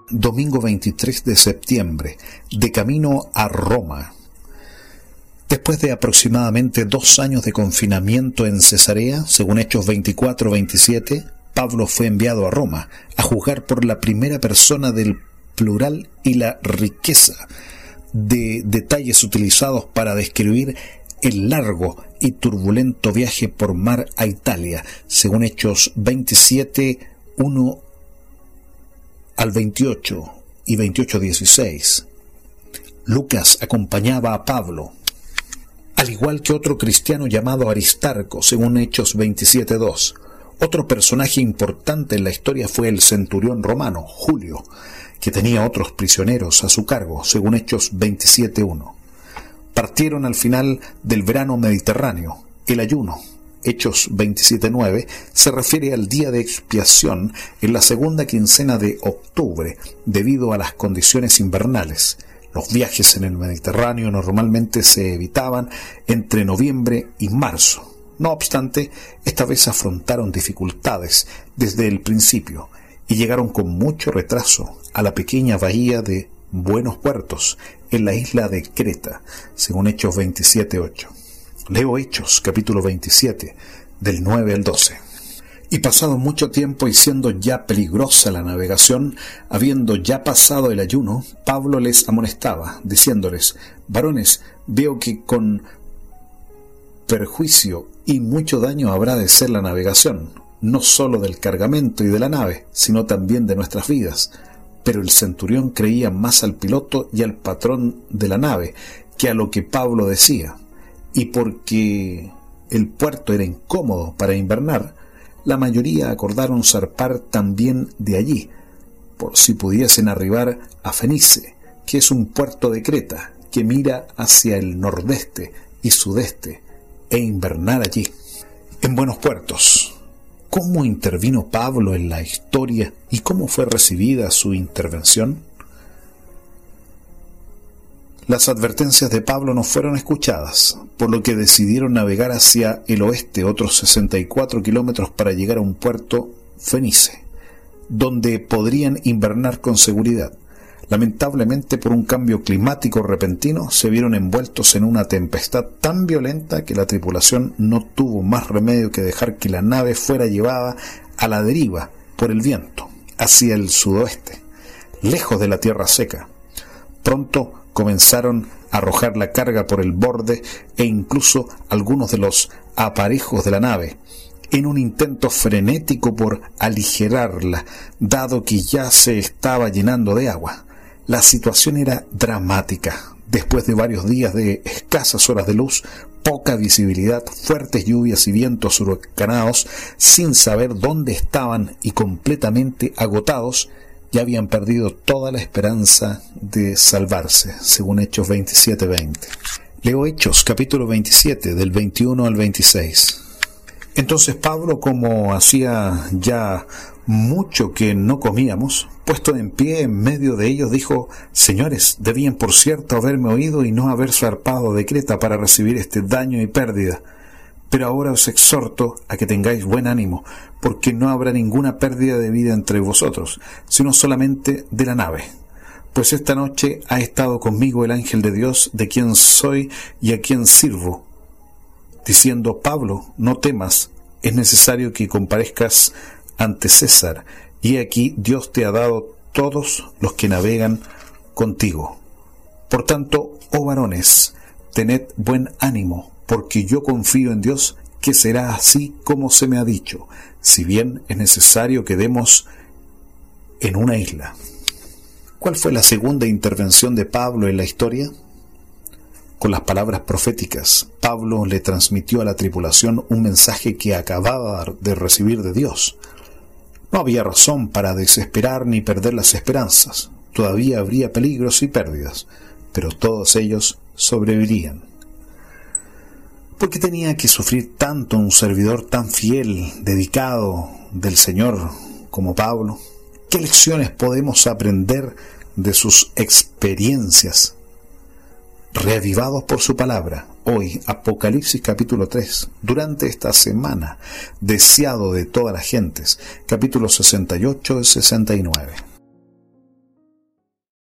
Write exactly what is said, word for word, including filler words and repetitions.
domingo veintitrés de septiembre, de camino a Roma. Después de aproximadamente dos años de confinamiento en Cesarea, según Hechos veinticuatro veintisiete, Pablo fue enviado a Roma a juzgar por la primera persona del plural y la riqueza de detalles utilizados para describir el largo y turbulento viaje por mar a Italia, según Hechos veintisiete, uno al veintiocho y veintiocho dieciséis. Lucas acompañaba a Pablo, al igual que otro cristiano llamado Aristarco, según Hechos veintisiete dos. Otro personaje importante en la historia fue el centurión romano, Julio, que tenía otros prisioneros a su cargo, según Hechos veintisiete uno. Partieron al final del verano mediterráneo. El ayuno, Hechos veintisiete nueve, se refiere al día de expiación en la segunda quincena de octubre, debido a las condiciones invernales. Los viajes en el Mediterráneo normalmente se evitaban entre noviembre y marzo. No obstante, esta vez afrontaron dificultades desde el principio y llegaron con mucho retraso a la pequeña bahía de Buenos Puertos, en la isla de Creta, según Hechos veintisiete ocho. Leo Hechos, capítulo veintisiete, del nueve al doce. Y pasado mucho tiempo y siendo ya peligrosa la navegación, habiendo ya pasado el ayuno, Pablo les amonestaba, diciéndoles: varones, veo que con perjuicio y mucho daño habrá de ser la navegación, no sólo del cargamento y de la nave, sino también de nuestras vidas. Pero el centurión creía más al piloto y al patrón de la nave que a lo que Pablo decía, y porque el puerto era incómodo para invernar, la mayoría acordaron zarpar también de allí, por si pudiesen arribar a Fenice, que es un puerto de Creta que mira hacia el nordeste y sudeste, e invernar allí. En Buenos Puertos. ¿Cómo intervino Pablo en la historia y cómo fue recibida su intervención? Las advertencias de Pablo no fueron escuchadas, por lo que decidieron navegar hacia el oeste otros sesenta y cuatro kilómetros para llegar a un puerto, Fenice, donde podrían invernar con seguridad. Lamentablemente, por un cambio climático repentino, se vieron envueltos en una tempestad tan violenta que la tripulación no tuvo más remedio que dejar que la nave fuera llevada a la deriva por el viento, hacia el sudoeste, lejos de la tierra seca. Pronto comenzaron a arrojar la carga por el borde e incluso algunos de los aparejos de la nave, en un intento frenético por aligerarla, dado que ya se estaba llenando de agua. La situación era dramática. Después de varios días de escasas horas de luz, poca visibilidad, fuertes lluvias y vientos huracanados, sin saber dónde estaban y completamente agotados, ya habían perdido toda la esperanza de salvarse, según Hechos veintisiete veinte. Leo Hechos, capítulo veintisiete, del veintiuno al veintiséis. Entonces Pablo, como hacía ya mucho que no comíamos, puesto en pie en medio de ellos, dijo: señores, debían por cierto haberme oído y no haber zarpado de Creta para recibir este daño y pérdida. Pero ahora os exhorto a que tengáis buen ánimo, porque no habrá ninguna pérdida de vida entre vosotros, sino solamente de la nave. Pues esta noche ha estado conmigo el ángel de Dios, de quien soy y a quien sirvo, diciendo: Pablo, no temas, es necesario que comparezcas ante César, y aquí Dios te ha dado todos los que navegan contigo. Por tanto, oh varones, tened buen ánimo, porque yo confío en Dios que será así como se me ha dicho, si bien es necesario que demos en una isla. ¿Cuál fue la segunda intervención de Pablo en la historia? Con las palabras proféticas, Pablo le transmitió a la tripulación un mensaje que acababa de recibir de Dios. No había razón para desesperar ni perder las esperanzas. Todavía habría peligros y pérdidas, pero todos ellos sobrevivirían. ¿Por qué tenía que sufrir tanto un servidor tan fiel, dedicado del Señor como Pablo? ¿Qué lecciones podemos aprender de sus experiencias? Reavivados por su palabra, hoy, Apocalipsis capítulo tres, durante esta semana, deseado de todas las gentes, capítulos sesenta y ocho y sesenta y nueve.